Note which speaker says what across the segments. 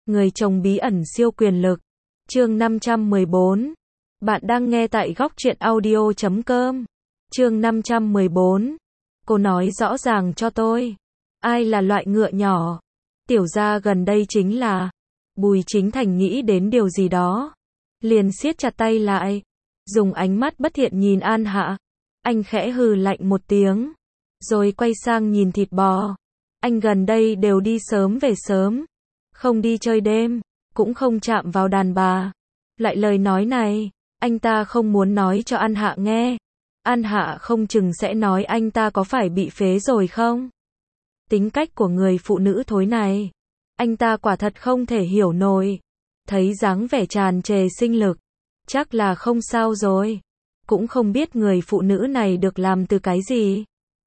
Speaker 1: Người chồng bí ẩn siêu quyền lực. Chương 514. Bạn đang nghe tại góc truyện audio.com. Chương 514. Cô nói rõ ràng cho tôi. Ai là loại ngựa nhỏ? Tiểu gia gần đây chính là. Bùi Chính Thành nghĩ đến điều gì đó. Liền siết chặt tay lại. Dùng ánh mắt bất thiện nhìn An Hạ. Anh khẽ hừ lạnh một tiếng. Rồi quay sang nhìn thịt bò. Anh gần đây đều đi sớm về sớm. Không đi chơi đêm. Cũng không chạm vào đàn bà. Lại lời nói này, anh ta không muốn nói cho An Hạ nghe. An Hạ không chừng sẽ nói anh ta có phải bị phế rồi không? Tính cách của người phụ nữ thối này, anh ta quả thật không thể hiểu nổi. Thấy dáng vẻ tràn trề sinh lực, chắc là không sao rồi. Cũng không biết người phụ nữ này được làm từ cái gì.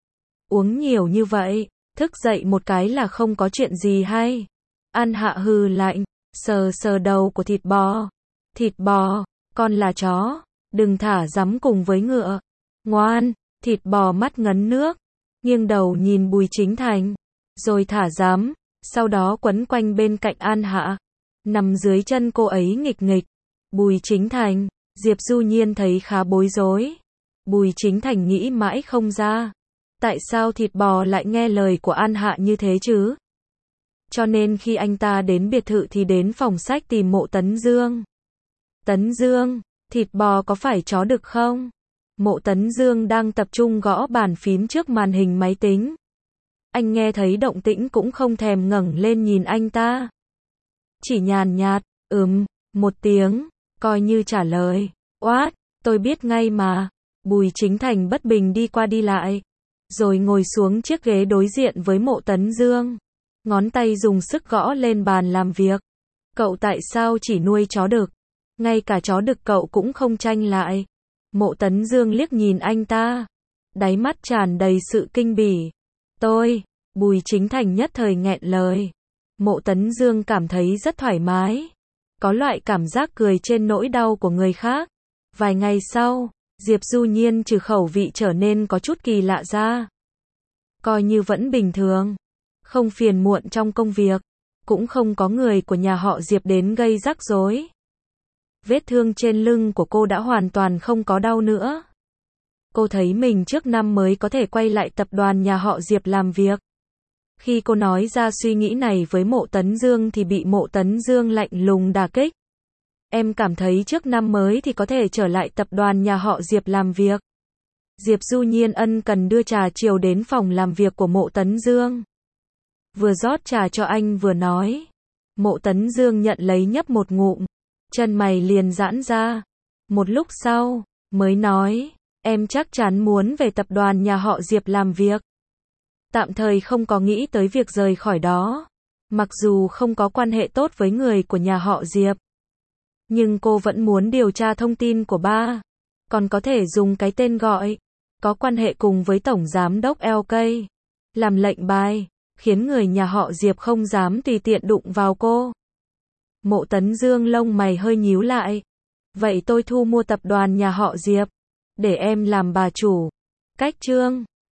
Speaker 1: Uống nhiều như vậy, thức dậy một cái là không có chuyện gì hay. An Hạ hừ lạnh, sờ sờ đầu của thịt bò. Thịt bò, con là chó, đừng thả rắm cùng với ngựa. Ngoan, thịt bò mắt ngấn nước, nghiêng đầu nhìn Bùi Chính Thành, rồi thả rắm, sau đó quấn quanh bên cạnh An Hạ, nằm dưới chân cô ấy nghịch nghịch. Bùi Chính Thành, Diệp Du Nhiên thấy khá bối rối. Bùi Chính Thành nghĩ mãi không ra, tại sao thịt bò lại nghe lời của An Hạ như thế chứ? Cho nên khi anh ta đến biệt thự thì đến phòng sách tìm Mộ Tấn Dương. Tấn Dương, thịt bò có phải chó đực không? Mộ Tấn Dương đang tập trung gõ bàn phím trước màn hình máy tính. Anh nghe thấy động tĩnh cũng không thèm ngẩng lên nhìn anh ta. Chỉ nhàn nhạt, một tiếng, coi như trả lời. Oát, tôi biết ngay mà. Bùi Chính Thành bất bình đi qua đi lại, rồi ngồi xuống chiếc ghế đối diện với Mộ Tấn Dương. Ngón tay dùng sức gõ lên bàn làm việc. Cậu tại sao chỉ nuôi chó đực? Ngay cả chó đực cậu cũng không tranh lại. Mộ Tấn Dương liếc nhìn anh ta, đáy mắt tràn đầy sự kinh bỉ. Bùi Chính Thành nhất thời nghẹn lời. Mộ Tấn Dương cảm thấy rất thoải mái. Có loại cảm giác cười trên nỗi đau của người khác. Vài ngày sau, Diệp Du Nhiên trừ khẩu vị trở nên có chút kỳ lạ ra. Coi như vẫn bình thường. Không phiền muộn trong công việc. Cũng không có người của nhà họ Diệp đến gây rắc rối. Vết thương trên lưng của cô đã hoàn toàn không có đau nữa. Cô thấy mình trước năm mới có thể quay lại tập đoàn nhà họ Diệp làm việc. Khi cô nói ra suy nghĩ này với Mộ Tấn Dương thì bị Mộ Tấn Dương lạnh lùng đả kích. Em cảm thấy trước năm mới thì có thể trở lại tập đoàn nhà họ Diệp làm việc. Diệp Du Nhiên ân cần đưa trà chiều đến phòng làm việc của Mộ Tấn Dương. Vừa rót trà cho anh vừa nói. Mộ Tấn Dương nhận lấy nhấp một ngụm. Chân mày liền giãn ra. Một lúc sau, mới nói, em chắc chắn muốn về tập đoàn nhà họ Diệp làm việc. Tạm thời không có nghĩ tới việc rời khỏi đó. Mặc dù không có quan hệ tốt với người của nhà họ Diệp. Nhưng cô vẫn muốn điều tra thông tin của ba. Còn có thể dùng cái tên gọi. Có quan hệ cùng với Tổng Giám đốc LK. Làm lệnh bài. Khiến người nhà họ Diệp không dám tùy tiện đụng vào cô. Mộ Tấn Dương lông mày hơi nhíu lại. Vậy tôi thu mua tập đoàn nhà họ Diệp. Để em làm bà chủ. Cách chương